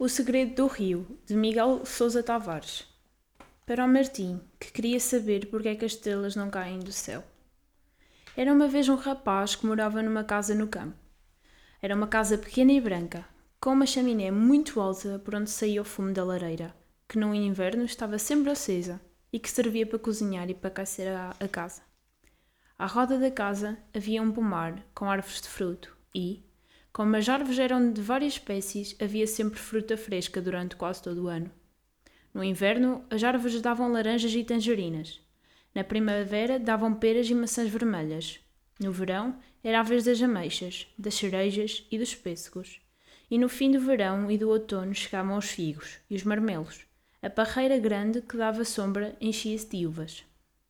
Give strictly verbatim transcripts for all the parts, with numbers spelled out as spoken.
O Segredo do Rio, de Miguel Sousa Tavares. Para o Martim, que queria saber porque é que as estrelas não caem do céu. Era uma vez um rapaz que morava numa casa no campo. Era uma casa pequena e branca, com uma chaminé muito alta por onde saía o fumo da lareira, que no inverno estava sempre acesa e que servia para cozinhar e para aquecer a, a casa. À roda da casa havia um pomar com árvores de fruto e, como as árvores eram de várias espécies, havia sempre fruta fresca durante quase todo o ano. No inverno, as árvores davam laranjas e tangerinas. Na primavera, davam peras e maçãs vermelhas. No verão, era a vez das ameixas, das cerejas e dos pêssegos. E no fim do verão e do outono chegavam os figos e os marmelos. A parreira grande que dava sombra enchia-se de uvas.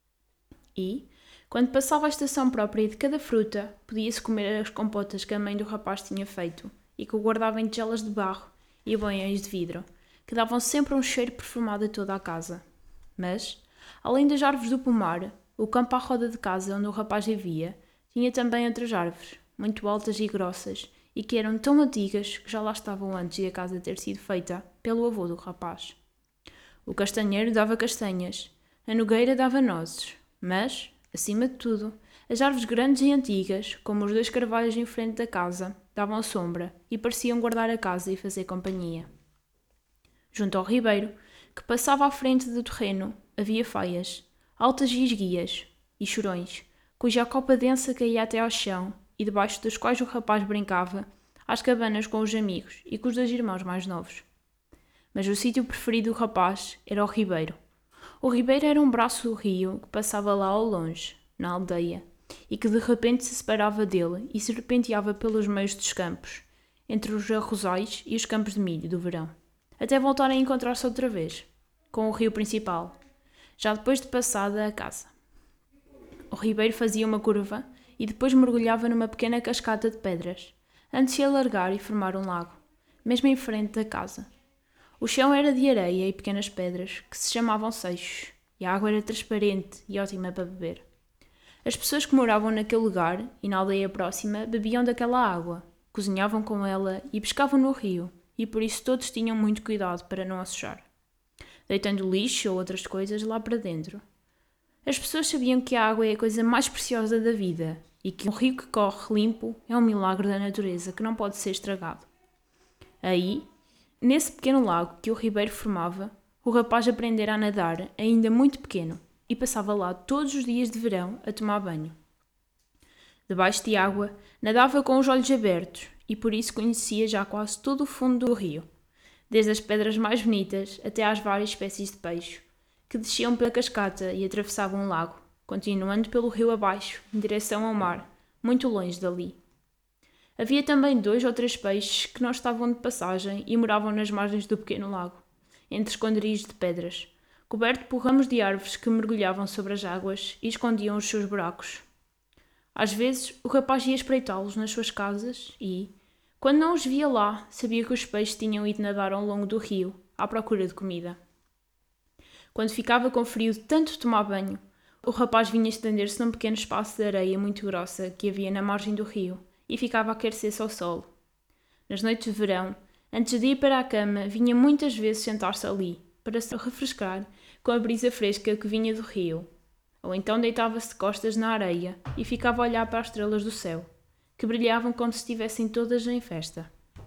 E, quando passava a estação própria de cada fruta, podia-se comer as compotas que a mãe do rapaz tinha feito e que o guardava em tigelas de barro e banhões de vidro, que davam sempre um cheiro perfumado a toda a casa. Mas, além das árvores do pomar, o campo à roda de casa onde o rapaz vivia tinha também outras árvores, muito altas e grossas, e que eram tão antigas que já lá estavam antes de a casa ter sido feita pelo avô do rapaz. O castanheiro dava castanhas, a nogueira dava nozes, mas, acima de tudo, as árvores grandes e antigas, como os dois carvalhos em frente da casa, davam sombra e pareciam guardar a casa e fazer companhia. Junto ao ribeiro, que passava à frente do terreno, havia faias, altas e esguias, e chorões, cuja copa densa caía até ao chão e debaixo dos quais o rapaz brincava às cabanas com os amigos e com os dois irmãos mais novos. Mas o sítio preferido do rapaz era o ribeiro. O ribeiro era um braço do rio que passava lá ao longe, na aldeia, e que de repente se separava dele e serpenteava pelos meios dos campos, entre os arrozais e os campos de milho do verão, até voltar a encontrar-se outra vez, com o rio principal, já depois de passada a casa. O ribeiro fazia uma curva e depois mergulhava numa pequena cascata de pedras, antes de se alargar e formar um lago, mesmo em frente da casa. O chão era de areia e pequenas pedras, que se chamavam seixos, e a água era transparente e ótima para beber. As pessoas que moravam naquele lugar e na aldeia próxima bebiam daquela água, cozinhavam com ela e pescavam no rio, e por isso todos tinham muito cuidado para não a sujar, deitando lixo ou outras coisas lá para dentro. As pessoas sabiam que a água é a coisa mais preciosa da vida e que um rio que corre limpo é um milagre da natureza que não pode ser estragado. Aí, nesse pequeno lago que o ribeiro formava, o rapaz aprendera a nadar ainda muito pequeno e passava lá todos os dias de verão a tomar banho. Debaixo de água, nadava com os olhos abertos e por isso conhecia já quase todo o fundo do rio, desde as pedras mais bonitas até às várias espécies de peixe, que desciam pela cascata e atravessavam o lago, continuando pelo rio abaixo, em direção ao mar, muito longe dali. Havia também dois ou três peixes que não estavam de passagem e moravam nas margens do pequeno lago, entre esconderijos de pedras, coberto por ramos de árvores que mergulhavam sobre as águas e escondiam os seus buracos. Às vezes, o rapaz ia espreitá-los nas suas casas e, quando não os via lá, sabia que os peixes tinham ido nadar ao longo do rio, à procura de comida. Quando ficava com frio de tanto tomar banho, o rapaz vinha estender-se num pequeno espaço de areia muito grossa que havia na margem do rio e ficava a aquecer-se ao sol. Nas noites de verão, antes de ir para a cama, vinha muitas vezes sentar-se ali, para se refrescar com a brisa fresca que vinha do rio. Ou então deitava-se de costas na areia e ficava a olhar para as estrelas do céu, que brilhavam como se estivessem todas em festa.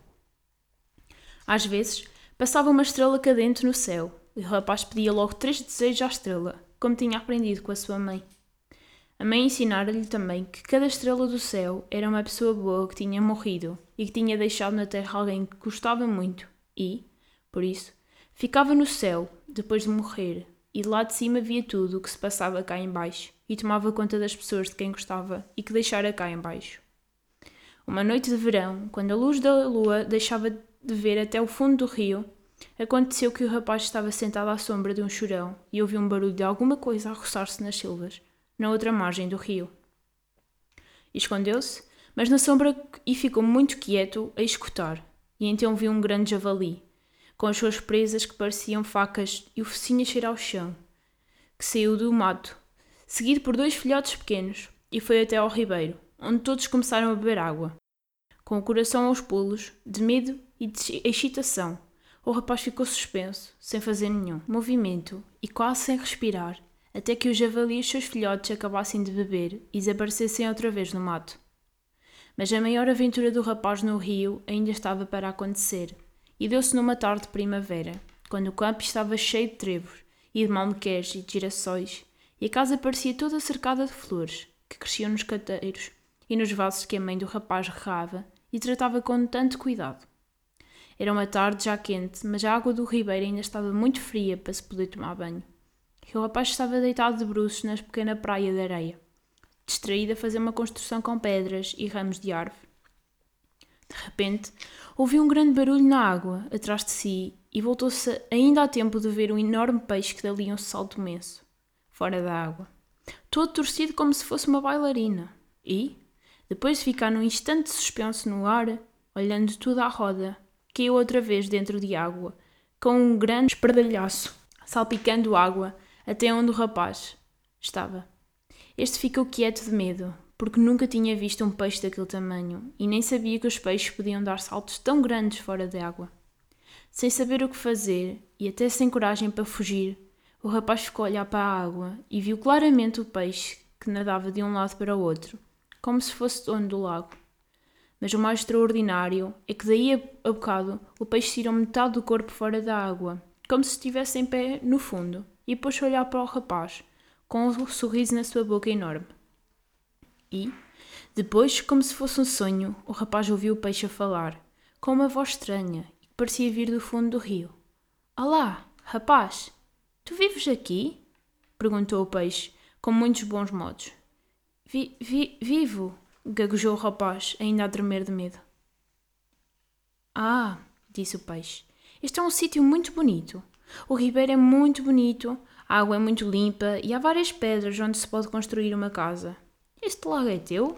Às vezes, passava uma estrela cadente no céu, e o rapaz pedia logo três desejos à estrela, como tinha aprendido com a sua mãe. A mãe ensinara-lhe também que cada estrela do céu era uma pessoa boa que tinha morrido e que tinha deixado na terra alguém que gostava muito e, por isso, ficava no céu depois de morrer e de lá de cima via tudo o que se passava cá em baixo e tomava conta das pessoas de quem gostava e que deixara cá em baixo. Uma noite de verão, quando a luz da lua deixava de ver até o fundo do rio, aconteceu que o rapaz estava sentado à sombra de um chorão e ouviu um barulho de alguma coisa a roçar-se nas silvas, na outra margem do rio. Escondeu-se, mas na sombra e ficou muito quieto a escutar, e então viu um grande javali, com as suas presas que pareciam facas e o focinho a cheirar ao chão, que saiu do mato, seguido por dois filhotes pequenos, e foi até ao ribeiro, onde todos começaram a beber água. Com o coração aos pulos, de medo e de excitação, O rapaz ficou suspenso, sem fazer nenhum movimento e quase sem respirar, até que o javali e os seus filhotes acabassem de beber e desaparecessem outra vez no mato. Mas a maior aventura do rapaz no rio ainda estava para acontecer, e deu-se numa tarde de primavera, quando o campo estava cheio de trevos, e de malmequeres e de girassóis, e a casa parecia toda cercada de flores, que cresciam nos cateiros e nos vasos que a mãe do rapaz regava e tratava com tanto cuidado. Era uma tarde já quente, mas a água do ribeiro ainda estava muito fria para se poder tomar banho. E o rapaz estava deitado de bruços na pequena praia de areia, distraído a fazer uma construção com pedras e ramos de árvore. De repente, ouviu um grande barulho na água, atrás de si, e voltou-se ainda a tempo de ver um enorme peixe que dali um salto imenso, fora da água, todo torcido como se fosse uma bailarina. E, depois de ficar num instante suspenso no ar, olhando tudo à roda, caiu outra vez dentro de água, com um grande espardalhaço, salpicando água até onde o rapaz estava. Este ficou quieto de medo, porque nunca tinha visto um peixe daquele tamanho e nem sabia que os peixes podiam dar saltos tão grandes fora da água. Sem saber o que fazer e até sem coragem para fugir, o rapaz ficou a olhar para a água e viu claramente o peixe que nadava de um lado para o outro, como se fosse dono do lago. Mas o mais extraordinário é que daí a bocado o peixe tirou metade do corpo fora da água, como se estivesse em pé no fundo, e pôs-se a olhar para o rapaz, com um sorriso na sua boca enorme. E, depois, como se fosse um sonho, o rapaz ouviu o peixe a falar, com uma voz estranha, que parecia vir do fundo do rio. Olá, rapaz, tu vives aqui? Perguntou o peixe, com muitos bons modos. Vi, vi, vivo, gaguejou o rapaz, ainda a tremer de medo. Ah, disse o peixe, este é um sítio muito bonito. O ribeiro é muito bonito, a água é muito limpa e há várias pedras onde se pode construir uma casa. Este lago é teu?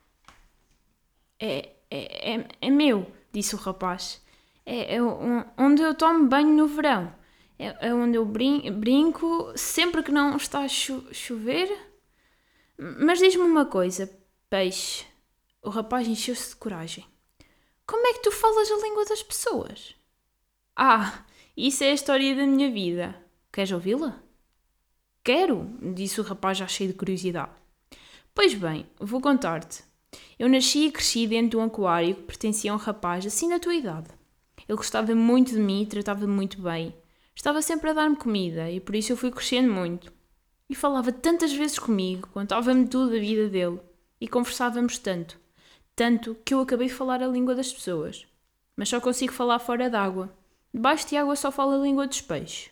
É, é, é, é meu, disse o rapaz. É, é onde eu tomo banho no verão. É, é onde eu brin- brinco sempre que não está a cho- chover. Mas diz-me uma coisa, peixe. O rapaz encheu-se de coragem. Como é que tu falas a língua das pessoas? Ah, isso é a história da minha vida. Queres ouvi-la? Quero, disse o rapaz já cheio de curiosidade. Pois bem, vou contar-te. Eu nasci e cresci dentro de um aquário que pertencia a um rapaz assim da tua idade. Ele gostava muito de mim e tratava-me muito bem. Estava sempre a dar-me comida e por isso eu fui crescendo muito. E falava tantas vezes comigo, contava-me tudo da vida dele. E conversávamos tanto. Tanto que eu acabei de falar a língua das pessoas. Mas só consigo falar fora d'água. Debaixo de água só falo a língua dos peixes.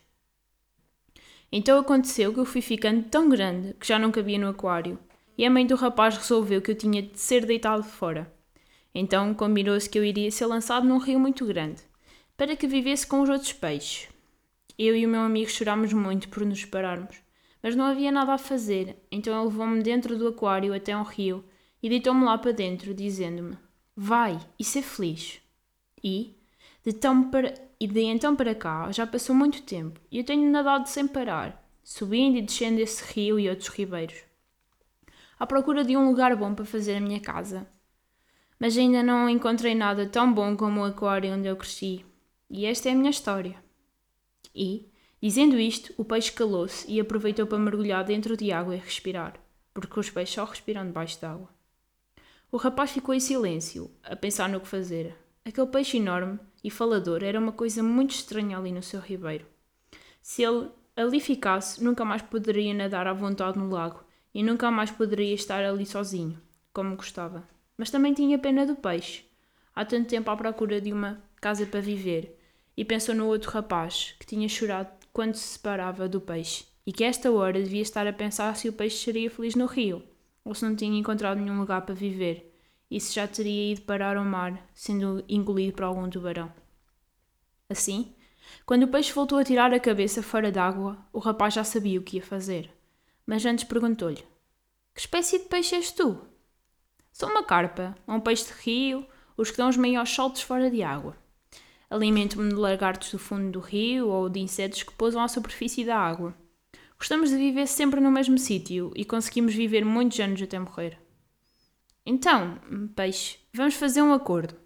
Então aconteceu que eu fui ficando tão grande que já não cabia no aquário. E a mãe do rapaz resolveu que eu tinha de ser deitado fora. Então combinou-se que eu iria ser lançado num rio muito grande, para que vivesse com os outros peixes. Eu e o meu amigo chorámos muito por nos separarmos, mas não havia nada a fazer, então ele levou-me dentro do aquário até um rio e deitou-me lá para dentro, dizendo-me: vai e ser feliz. E, de, tão para, e de então para cá, já passou muito tempo e eu tenho nadado sem parar, subindo e descendo esse rio e outros ribeiros, à procura de um lugar bom para fazer a minha casa. Mas ainda não encontrei nada tão bom como o aquário onde eu cresci. E esta é a minha história. E, dizendo isto, o peixe calou-se e aproveitou para mergulhar dentro de água e respirar, porque os peixes só respiram debaixo d'água. O rapaz ficou em silêncio, a pensar no que fazer. Aquele peixe enorme e falador era uma coisa muito estranha ali no seu ribeiro. Se ele ali ficasse, nunca mais poderia nadar à vontade no lago e nunca mais poderia estar ali sozinho, como gostava. Mas também tinha pena do peixe, há tanto tempo à procura de uma casa para viver, e pensou no outro rapaz, que tinha chorado quando se separava do peixe, e que a esta hora devia estar a pensar se o peixe seria feliz no rio, ou se não tinha encontrado nenhum lugar para viver, e se já teria ido parar ao mar, sendo engolido por algum tubarão. Assim, quando o peixe voltou a tirar a cabeça fora d'água, o rapaz já sabia o que ia fazer, mas antes perguntou-lhe: que espécie de peixe és tu? Sou uma carpa, um peixe de rio, os que dão os maiores saltos fora de água. Alimento-me de lagartos do fundo do rio ou de insetos que pousam à superfície da água. Gostamos de viver sempre no mesmo sítio e conseguimos viver muitos anos até morrer. Então, peixe, vamos fazer um acordo.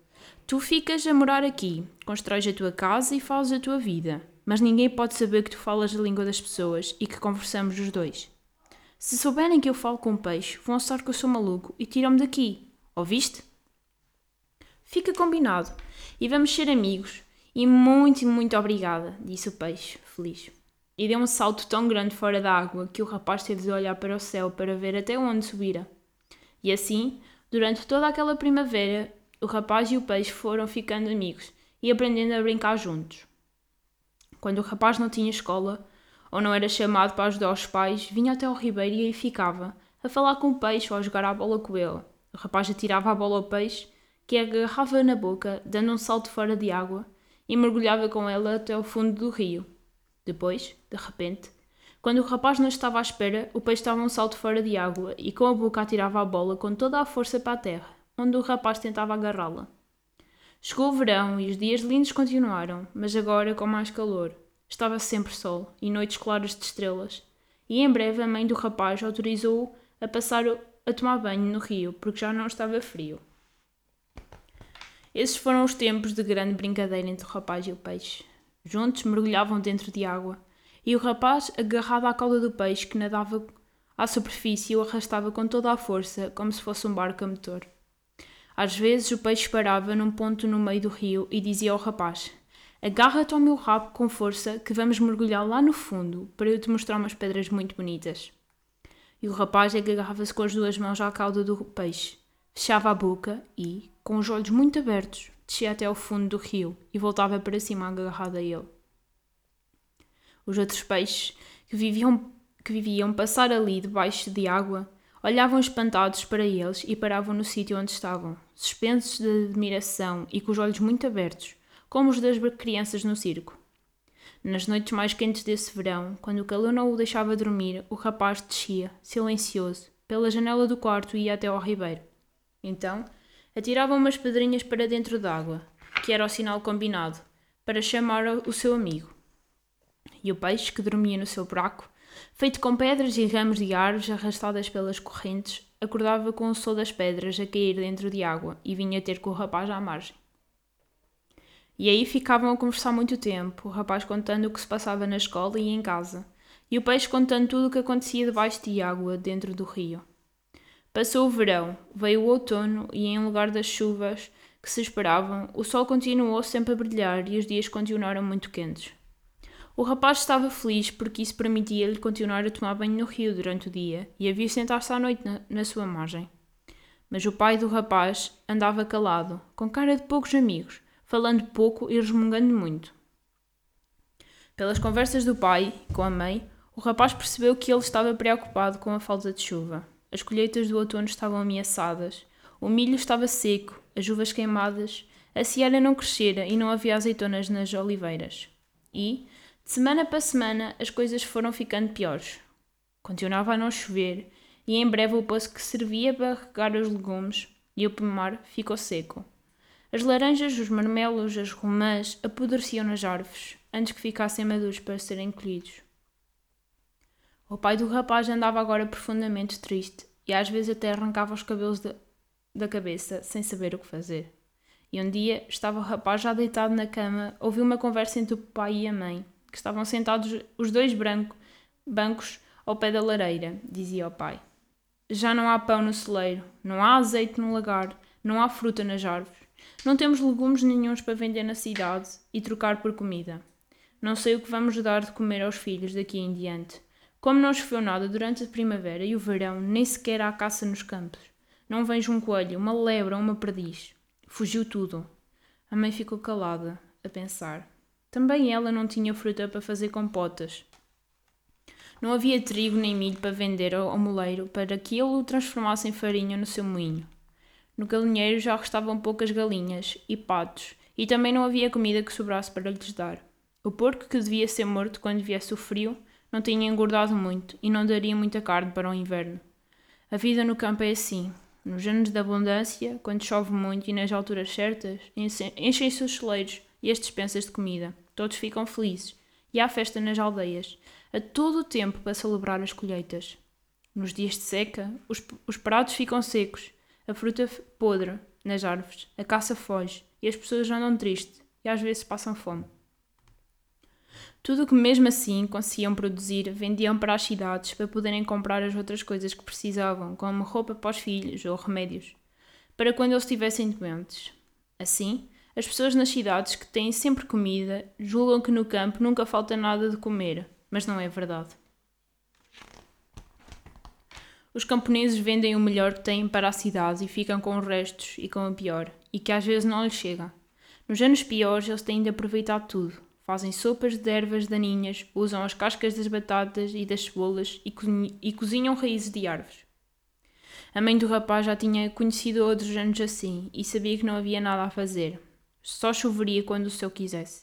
Tu ficas a morar aqui, constróis a tua casa e fazes a tua vida, mas ninguém pode saber que tu falas a língua das pessoas e que conversamos os dois. Se souberem que eu falo com peixe, vão achar que eu sou maluco e tiram-me daqui. Ouviste? Fica combinado e vamos ser amigos. E muito, muito obrigada, disse o peixe, feliz. E deu um salto tão grande fora da água que o rapaz teve de olhar para o céu para ver até onde subira. E assim, durante toda aquela primavera, o rapaz e o peixe foram ficando amigos e aprendendo a brincar juntos. Quando o rapaz não tinha escola, ou não era chamado para ajudar os pais, vinha até ao ribeiro e aí ficava, a falar com o peixe ou a jogar à bola com ele. O rapaz atirava a bola ao peixe, que a agarrava na boca, dando um salto fora de água, e mergulhava com ela até ao fundo do rio. Depois, de repente, quando o rapaz não estava à espera, o peixe dava um salto fora de água e com a boca atirava a bola com toda a força para a terra, onde o rapaz tentava agarrá-la. Chegou o verão e os dias lindos continuaram, mas agora com mais calor. Estava sempre sol e noites claras de estrelas, e em breve a mãe do rapaz autorizou-o a passar a tomar banho no rio, porque já não estava frio. Esses foram os tempos de grande brincadeira entre o rapaz e o peixe. Juntos mergulhavam dentro de água, e o rapaz, agarrado à cauda do peixe que nadava à superfície, o arrastava com toda a força, como se fosse um barco a motor. Às vezes o peixe parava num ponto no meio do rio e dizia ao rapaz: agarra-te ao meu rabo com força que vamos mergulhar lá no fundo para eu te mostrar umas pedras muito bonitas. E o rapaz agarrava-se com as duas mãos à cauda do peixe, fechava a boca e, com os olhos muito abertos, descia até ao fundo do rio e voltava para cima agarrado a ele. Os outros peixes, que viviam, que viviam passar ali debaixo de água, olhavam espantados para eles e paravam no sítio onde estavam, suspensos de admiração e com os olhos muito abertos, como os das crianças no circo. Nas noites mais quentes desse verão, quando o calor não o deixava dormir, o rapaz descia, silencioso, pela janela do quarto e ia até ao ribeiro. Então, atirava umas pedrinhas para dentro d'água, que era o sinal combinado, para chamar o seu amigo. E o peixe, que dormia no seu buraco, feito com pedras e ramos de árvores arrastadas pelas correntes, acordava com o som das pedras a cair dentro de água e vinha ter com o rapaz à margem. E aí ficavam a conversar muito tempo, o rapaz contando o que se passava na escola e em casa, e o peixe contando tudo o que acontecia debaixo de água dentro do rio. Passou o verão, veio o outono e em lugar das chuvas que se esperavam, o sol continuou sempre a brilhar e os dias continuaram muito quentes. O rapaz estava feliz porque isso permitia-lhe continuar a tomar banho no rio durante o dia e a vir sentar-se à noite na, na sua margem. Mas o pai do rapaz andava calado, com cara de poucos amigos, falando pouco e resmungando muito. Pelas conversas do pai com a mãe, o rapaz percebeu que ele estava preocupado com a falta de chuva. As colheitas do outono estavam ameaçadas, o milho estava seco, as uvas queimadas, a seara não crescera e não havia azeitonas nas oliveiras. E, de semana para semana, as coisas foram ficando piores. Continuava a não chover e em breve o poço que servia para regar os legumes e o pomar ficou seco. As laranjas, os marmelos, as romãs apodreciam nas árvores, antes que ficassem maduros para serem colhidos. O pai do rapaz andava agora profundamente triste e às vezes até arrancava os cabelos da, da cabeça, sem saber o que fazer. E um dia estava o rapaz já deitado na cama, ouviu uma conversa entre o pai e a mãe, que estavam sentados os dois branco, bancos ao pé da lareira, dizia o pai. Já não há pão no celeiro, não há azeite no lagar, não há fruta nas árvores. Não temos legumes nenhuns para vender na cidade e trocar por comida. Não sei o que vamos dar de comer aos filhos daqui em diante. Como não choveu nada durante a primavera e o verão, nem sequer há caça nos campos. Não vejo um coelho, uma lebre ou uma perdiz. Fugiu tudo. A mãe ficou calada, a pensar. Também ela não tinha fruta para fazer compotas. Não havia trigo nem milho para vender ao moleiro para que ele o transformasse em farinha no seu moinho. No galinheiro já restavam poucas galinhas e patos, e também não havia comida que sobrasse para lhes dar. O porco, que devia ser morto quando viesse o frio, não tinha engordado muito e não daria muita carne para o inverno. A vida no campo é assim. Nos anos de abundância, quando chove muito e nas alturas certas, enchem-se os celeiros e as despensas de comida. Todos ficam felizes e há festa nas aldeias, a todo o tempo para celebrar as colheitas. Nos dias de seca, os, os prados ficam secos, a fruta podre nas árvores, a caça foge e as pessoas andam tristes e às vezes passam fome. Tudo o que mesmo assim conseguiam produzir vendiam para as cidades para poderem comprar as outras coisas que precisavam, como roupa para os filhos ou remédios, para quando eles estivessem doentes. Assim, as pessoas nas cidades que têm sempre comida julgam que no campo nunca falta nada de comer, mas não é verdade. Os camponeses vendem o melhor que têm para a cidade e ficam com os restos e com o pior, e que às vezes não lhes chega. Nos anos piores eles têm de aproveitar tudo. Fazem sopas de ervas daninhas, usam as cascas das batatas e das cebolas e, cozinham, e cozinham raízes de árvores. A mãe do rapaz já tinha conhecido outros anos assim e sabia que não havia nada a fazer. Só choveria quando o céu quisesse.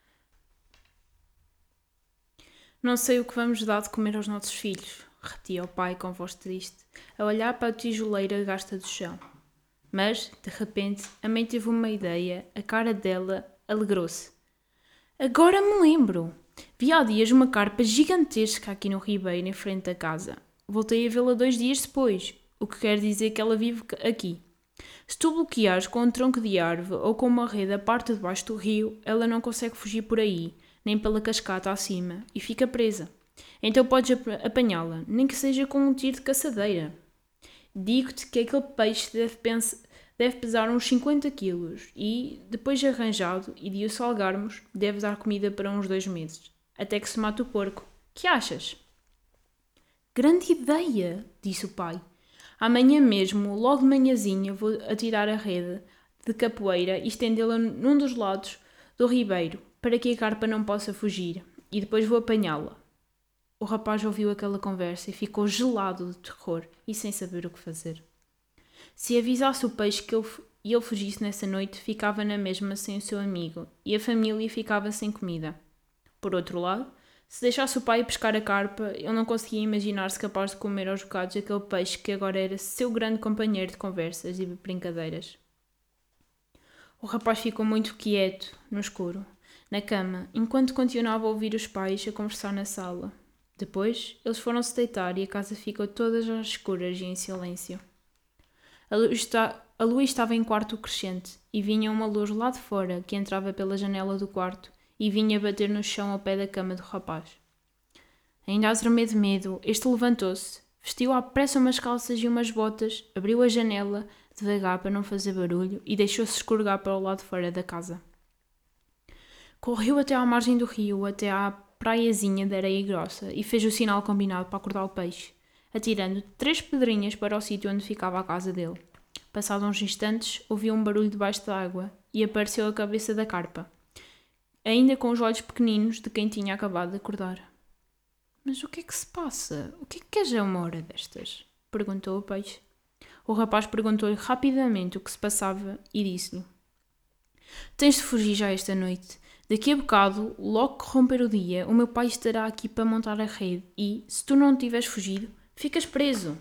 Não sei o que vamos dar de comer aos nossos filhos, repetia o pai com voz triste, a olhar para a tijoleira gasta do chão. Mas, de repente, a mãe teve uma ideia, a cara dela alegrou-se. Agora me lembro! Vi há dias uma carpa gigantesca aqui no ribeiro, em frente da casa. Voltei a vê-la dois dias depois, o que quer dizer que ela vive aqui. Se tu bloqueares com um tronco de árvore ou com uma rede a parte de baixo do rio, ela não consegue fugir por aí, nem pela cascata acima, e fica presa. Então podes ap- apanhá-la, nem que seja com um tiro de caçadeira. Digo-te que aquele peixe deve, pens- deve pesar uns cinquenta quilos e, depois de arranjado e de o salgarmos, deve dar comida para uns dois meses, até que se mate o porco. Que achas? Grande ideia, disse o pai. Amanhã mesmo, logo de manhãzinha, vou atirar a rede de capoeira e estendê-la num dos lados do ribeiro, para que a carpa não possa fugir, e depois vou apanhá-la. O rapaz ouviu aquela conversa e ficou gelado de terror e sem saber o que fazer. Se avisasse o peixe que ele, e ele fugisse nessa noite, ficava na mesma sem o seu amigo, e a família ficava sem comida. Por outro lado, se deixasse o pai pescar a carpa, ele não conseguia imaginar-se capaz de comer aos bocados aquele peixe que agora era seu grande companheiro de conversas e brincadeiras. O rapaz ficou muito quieto, no escuro, na cama, enquanto continuava a ouvir os pais a conversar na sala. Depois, eles foram-se deitar e a casa ficou toda às escuras e em silêncio. A luz, está, a luz estava em quarto crescente e vinha uma luz lá de fora que entrava pela janela do quarto e vinha bater no chão ao pé da cama do rapaz. Ainda a tremer de medo, este levantou-se, vestiu à pressa umas calças e umas botas, abriu a janela, devagar para não fazer barulho, e deixou-se escorregar para o lado de fora da casa. Correu até à margem do rio, até à praiazinha de areia grossa, e fez o sinal combinado para acordar o peixe, atirando três pedrinhas para o sítio onde ficava a casa dele. Passados uns instantes, ouviu um barulho debaixo da água, e apareceu a cabeça da carpa, ainda com os olhos pequeninos de quem tinha acabado de acordar. Mas o que é que se passa? O que é que queres a uma hora destas? Perguntou o peixe. O rapaz perguntou-lhe rapidamente o que se passava e disse-lhe: Tens de fugir já esta noite. Daqui a bocado, logo que romper o dia, o meu pai estará aqui para montar a rede e, se tu não tiveres fugido, ficas preso.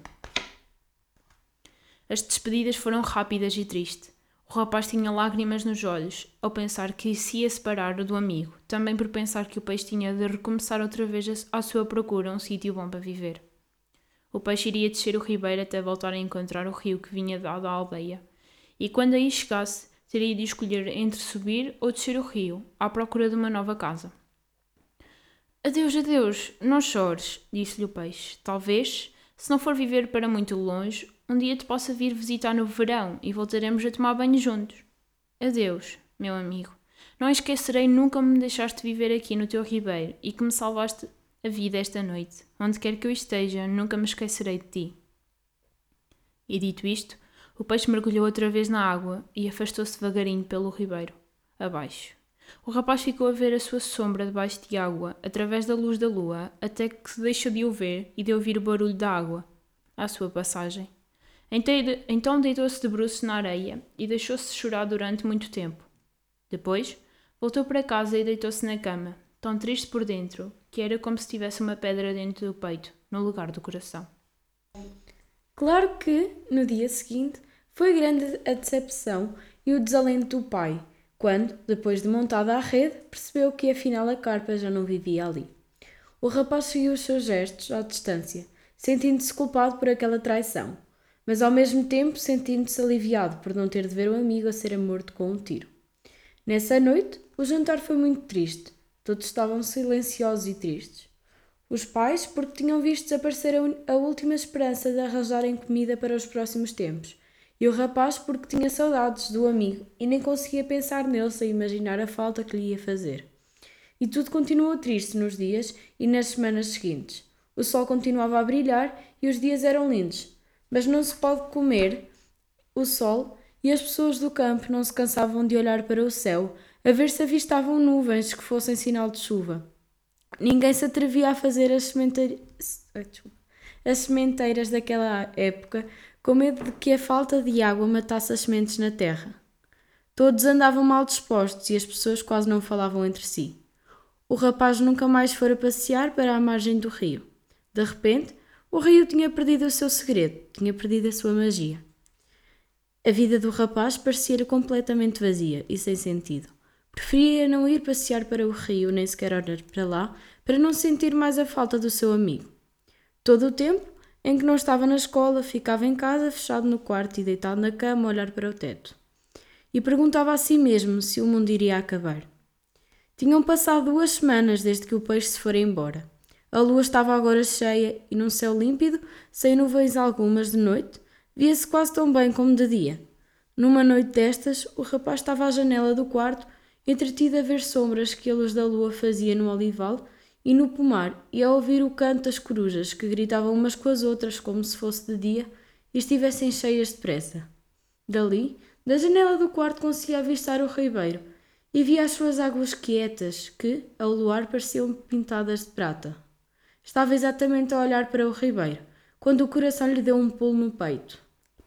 As despedidas foram rápidas e tristes. O rapaz tinha lágrimas nos olhos ao pensar que se ia separar do amigo, também por pensar que o peixe tinha de recomeçar outra vez à sua procura um sítio bom para viver. O peixe iria descer o ribeiro até voltar a encontrar o rio que vinha da aldeia, e quando aí chegasse, teria de escolher entre subir ou descer o rio, à procura de uma nova casa. Adeus, adeus, não chores, disse-lhe o peixe. Talvez, se não for viver para muito longe, um dia te possa vir visitar no verão e voltaremos a tomar banho juntos. Adeus, meu amigo. Não esquecerei nunca me deixaste viver aqui no teu ribeiro e que me salvaste a vida esta noite. Onde quer que eu esteja, nunca me esquecerei de ti. E dito isto, o peixe mergulhou outra vez na água e afastou-se devagarinho pelo ribeiro, abaixo. O rapaz ficou a ver a sua sombra debaixo de água, através da luz da lua, até que se deixou de o ver e de ouvir o barulho da água, à sua passagem. Então deitou-se de bruços na areia e deixou-se chorar durante muito tempo. Depois, voltou para casa e deitou-se na cama, tão triste por dentro, que era como se tivesse uma pedra dentro do peito, no lugar do coração. Claro que, no dia seguinte, foi grande a decepção e o desalento do pai, quando, depois de montada a rede, percebeu que afinal a carpa já não vivia ali. O rapaz seguiu os seus gestos à distância, sentindo-se culpado por aquela traição, mas ao mesmo tempo sentindo-se aliviado por não ter de ver o amigo a ser morto com um tiro. Nessa noite, o jantar foi muito triste. Todos estavam silenciosos e tristes. Os pais, porque tinham visto desaparecer a, un- a última esperança de arranjarem comida para os próximos tempos. E o rapaz, porque tinha saudades do amigo e nem conseguia pensar nele sem imaginar a falta que lhe ia fazer. E tudo continuou triste nos dias e nas semanas seguintes. O sol continuava a brilhar e os dias eram lindos, mas não se pode comer o sol e as pessoas do campo não se cansavam de olhar para o céu a ver se avistavam nuvens que fossem sinal de chuva. Ninguém se atrevia a fazer as, semente... ai, desculpa, as sementeiras daquela época com medo de que a falta de água matasse as sementes na terra. Todos andavam mal dispostos e as pessoas quase não falavam entre si. O rapaz nunca mais fora passear para a margem do rio. De repente, o rio tinha perdido o seu segredo, tinha perdido a sua magia. A vida do rapaz parecia completamente vazia e sem sentido. Preferia não ir passear para o rio, nem sequer olhar para lá, para não sentir mais a falta do seu amigo. Todo o tempo em que não estava na escola, ficava em casa, fechado no quarto e deitado na cama a olhar para o teto. E perguntava a si mesmo se o mundo iria acabar. Tinham passado duas semanas desde que o peixe se fora embora. A lua estava agora cheia e num céu límpido, sem nuvens algumas de noite, via-se quase tão bem como de dia. Numa noite destas, o rapaz estava à janela do quarto, entretido a ver sombras que a luz da lua fazia no olival e no pomar e a ouvir o canto das corujas que gritavam umas com as outras como se fosse de dia e estivessem cheias de pressa. Dali, da janela do quarto conseguia avistar o ribeiro e via as suas águas quietas que, ao luar, pareciam pintadas de prata. Estava exatamente a olhar para o ribeiro, quando o coração lhe deu um pulo no peito.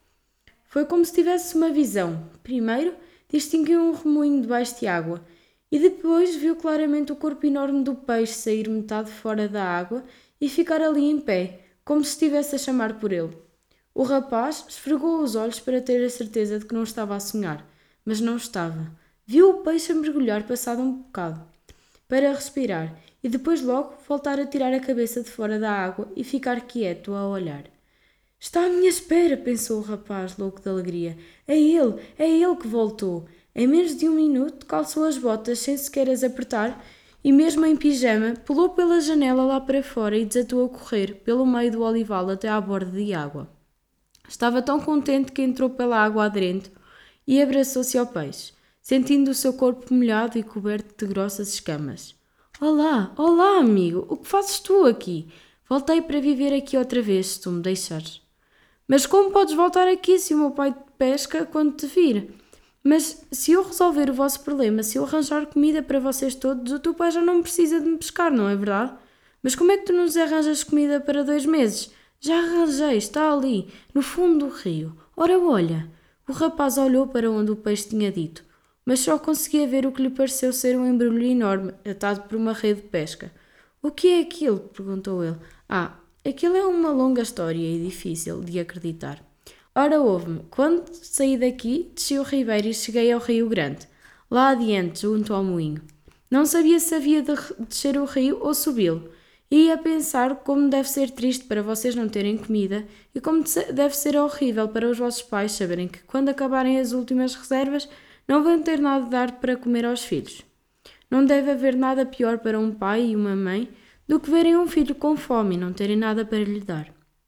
Foi como se tivesse uma visão. Primeiro, distinguiu um remoinho debaixo de água e depois viu claramente o corpo enorme do peixe sair metade fora da água e ficar ali em pé, como se estivesse a chamar por ele. O rapaz esfregou os olhos para ter a certeza de que não estava a sonhar, mas não estava. Viu o peixe a mergulhar passado um bocado, para respirar, e depois logo voltar a tirar a cabeça de fora da água e ficar quieto a olhar. Está à minha espera, pensou o rapaz, louco de alegria. É ele, é ele que voltou. Em menos de um minuto calçou as botas sem sequer as apertar e, mesmo em pijama, pulou pela janela lá para fora e desatou a correr pelo meio do olival até à borda de água. Estava tão contente que entrou pela água aderente e abraçou-se ao peixe, sentindo o seu corpo molhado e coberto de grossas escamas. Olá, olá, amigo, o que fazes tu aqui? Voltei para viver aqui outra vez, se tu me deixares. Mas como podes voltar aqui se o meu pai te pesca quando te vir? Mas se eu resolver o vosso problema, se eu arranjar comida para vocês todos, o teu pai já não precisa de me pescar, não é verdade? Mas como é que tu nos arranjas comida para dois meses? Já arranjei, está ali, no fundo do rio. Ora, olha. O rapaz olhou para onde o peixe tinha dito, mas só conseguia ver o que lhe pareceu ser um embrulho enorme, atado por uma rede de pesca. O que é aquilo? Perguntou ele. Ah, aquilo é uma longa história e difícil de acreditar. Ora, ouve-me, quando saí daqui, desci o ribeiro e cheguei ao Rio Grande, lá adiante, junto ao moinho. Não sabia se havia de descer o rio ou subi-lo. E ia pensar como deve ser triste para vocês não terem comida e como deve ser horrível para os vossos pais saberem que, quando acabarem as últimas reservas, não vão ter nada de dar para comer aos filhos. Não deve haver nada pior para um pai e uma mãe do que verem um filho com fome e não terem nada para lhe dar.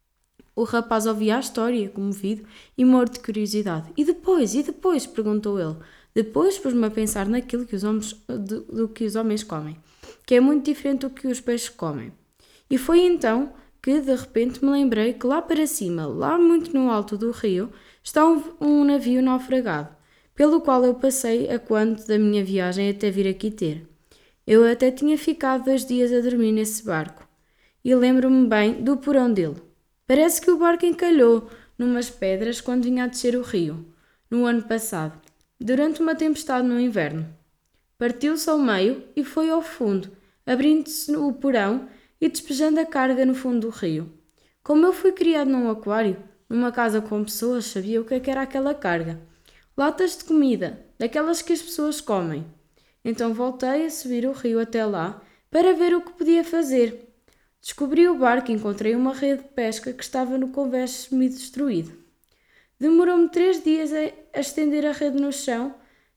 O rapaz ouvia a história, comovido e morto de curiosidade. E depois? E depois? Perguntou ele. Depois pus-me a pensar naquilo que os homens, do, do que os homens comem, que é muito diferente do que os peixes comem. E foi então que, de repente, me lembrei que lá para cima, lá muito no alto do rio, está um, um navio naufragado, pelo qual eu passei a quando da minha viagem até vir aqui ter. Eu até tinha ficado dois dias a dormir nesse barco, e lembro-me bem do porão dele. Parece que o barco encalhou numas pedras quando vinha a descer o rio, no ano passado, durante uma tempestade no inverno. Partiu-se ao meio e foi ao fundo, abrindo-se o porão e despejando a carga no fundo do rio. Como eu fui criado num aquário, numa casa com pessoas, sabia o que é que era aquela carga. Latas de comida, daquelas que as pessoas comem. Então voltei a subir o rio até lá para ver o que podia fazer. Descobri o barco e encontrei uma rede de pesca que estava no convés semi-destruído. Demorou-me três dias a estender a rede no chão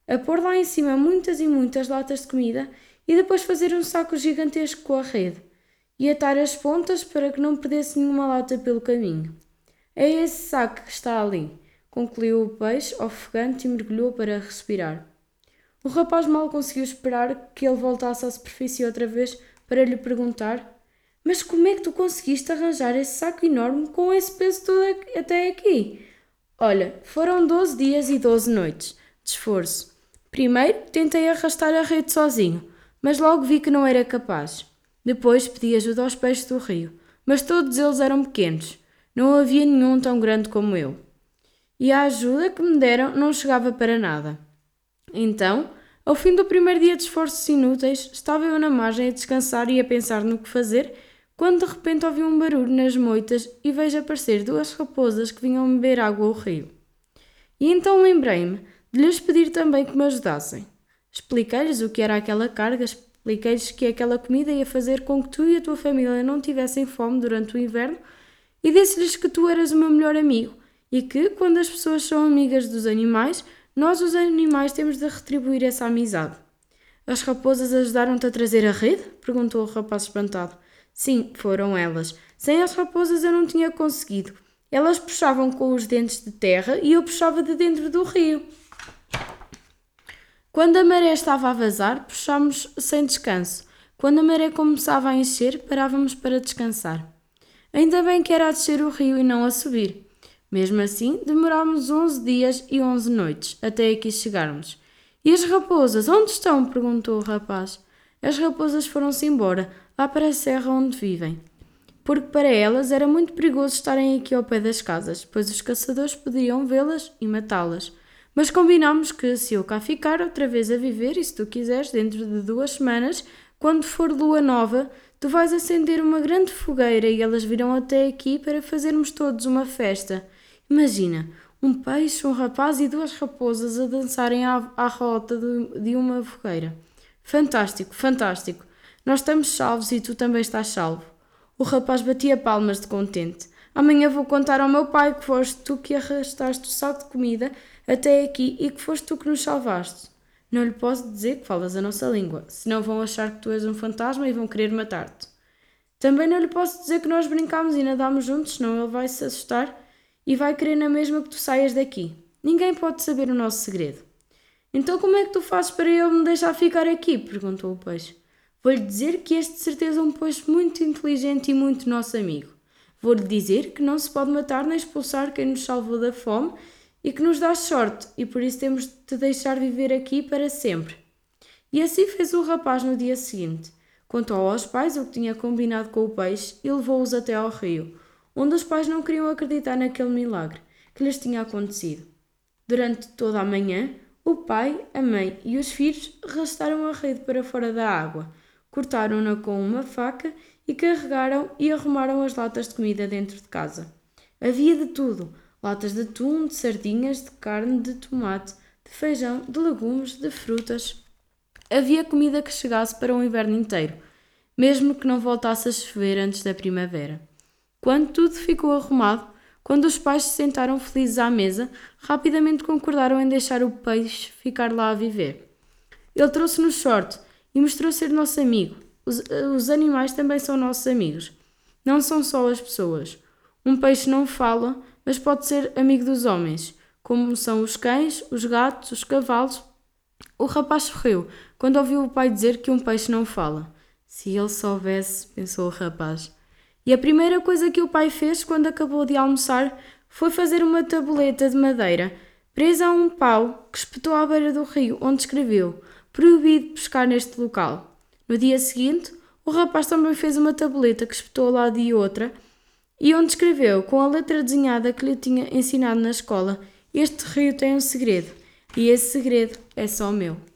a pôr lá em cima muitas e muitas latas de comida e depois fazer um saco gigantesco com a rede e atar as pontas para que não perdesse nenhuma lata pelo caminho. É esse saco que está ali, concluiu o peixe, ofegante, e mergulhou para respirar. O rapaz mal conseguiu esperar que ele voltasse à superfície outra vez para lhe perguntar: mas como é que tu conseguiste arranjar esse saco enorme com esse peso todo até aqui? Olha, foram doze dias e doze noites de esforço. Primeiro tentei arrastar a rede sozinho, mas logo vi que não era capaz. Depois pedi ajuda aos peixes do rio, mas todos eles eram pequenos. Não havia nenhum tão grande como eu. E a ajuda que me deram não chegava para nada. Então, ao fim do primeiro dia de esforços inúteis, estava eu na margem a descansar e a pensar no que fazer, quando de repente ouvi um barulho nas moitas e vejo aparecer duas raposas que vinham beber água ao rio. E então lembrei-me de lhes pedir também que me ajudassem. Expliquei-lhes o que era aquela carga, expliquei-lhes que aquela comida ia fazer com que tu e a tua família não tivessem fome durante o inverno e disse-lhes que tu eras o meu melhor amigo e que, quando as pessoas são amigas dos animais, nós, os animais, temos de retribuir essa amizade. As raposas ajudaram-te a trazer a rede? Perguntou o rapaz espantado. Sim, foram elas. Sem as raposas eu não tinha conseguido. Elas puxavam com os dentes de terra e eu puxava de dentro do rio. Quando a maré estava a vazar, puxámos sem descanso. Quando a maré começava a encher, parávamos para descansar. Ainda bem que era a descer o rio e não a subir. Mesmo assim, demorámos onze dias e onze noites até aqui chegarmos. E as raposas, onde estão? Perguntou o rapaz. As raposas foram-se embora, lá para a serra onde vivem. Porque para elas era muito perigoso estarem aqui ao pé das casas, pois os caçadores poderiam vê-las e matá-las. Mas combinámos que, se eu cá ficar outra vez a viver, e se tu quiseres, dentro de duas semanas, quando for lua nova, tu vais acender uma grande fogueira e elas virão até aqui para fazermos todos uma festa. Imagina, um peixe, um rapaz e duas raposas a dançarem à, à rota de, de uma fogueira. Fantástico, fantástico. Nós estamos salvos e tu também estás salvo. O rapaz batia palmas de contente. Amanhã vou contar ao meu pai que foste tu que arrastaste o saco de comida até aqui e que foste tu que nos salvaste. Não lhe posso dizer que falas a nossa língua, senão vão achar que tu és um fantasma e vão querer matar-te. Também não lhe posso dizer que nós brincámos e nadámos juntos, senão ele vai se assustar e vai querer na mesma que tu saias daqui. Ninguém pode saber o nosso segredo. Então como é que tu fazes para ele me deixar ficar aqui? Perguntou o peixe. Vou-lhe dizer que és de certeza um peixe muito inteligente e muito nosso amigo. Vou-lhe dizer que não se pode matar nem expulsar quem nos salvou da fome e que nos dá sorte e por isso temos de te deixar viver aqui para sempre. E assim fez o rapaz no dia seguinte. Contou aos pais o que tinha combinado com o peixe e levou-os até ao rio, onde os pais não queriam acreditar naquele milagre que lhes tinha acontecido. Durante toda a manhã, o pai, a mãe e os filhos arrastaram a rede para fora da água, cortaram-na com uma faca e carregaram e arrumaram as latas de comida dentro de casa. Havia de tudo: latas de atum, de sardinhas, de carne, de tomate, de feijão, de legumes, de frutas. Havia comida que chegasse para o inverno inteiro, mesmo que não voltasse a chover antes da primavera. Quando tudo ficou arrumado, quando os pais se sentaram felizes à mesa, rapidamente concordaram em deixar o peixe ficar lá a viver. Ele trouxe-nos sorte e mostrou ser nosso amigo. Os, os animais também são nossos amigos. Não são só as pessoas. Um peixe não fala, mas pode ser amigo dos homens, como são os cães, os gatos, os cavalos. O rapaz sorriu quando ouviu o pai dizer que um peixe não fala. Se ele soubesse, pensou o rapaz. E a primeira coisa que o pai fez quando acabou de almoçar foi fazer uma tabuleta de madeira presa a um pau que espetou à beira do rio, onde escreveu: proibido pescar neste local. No dia seguinte, o rapaz também fez uma tabuleta que espetou ao lado de outra e onde escreveu, com a letra desenhada que lhe tinha ensinado na escola: este rio tem um segredo, e esse segredo é só meu.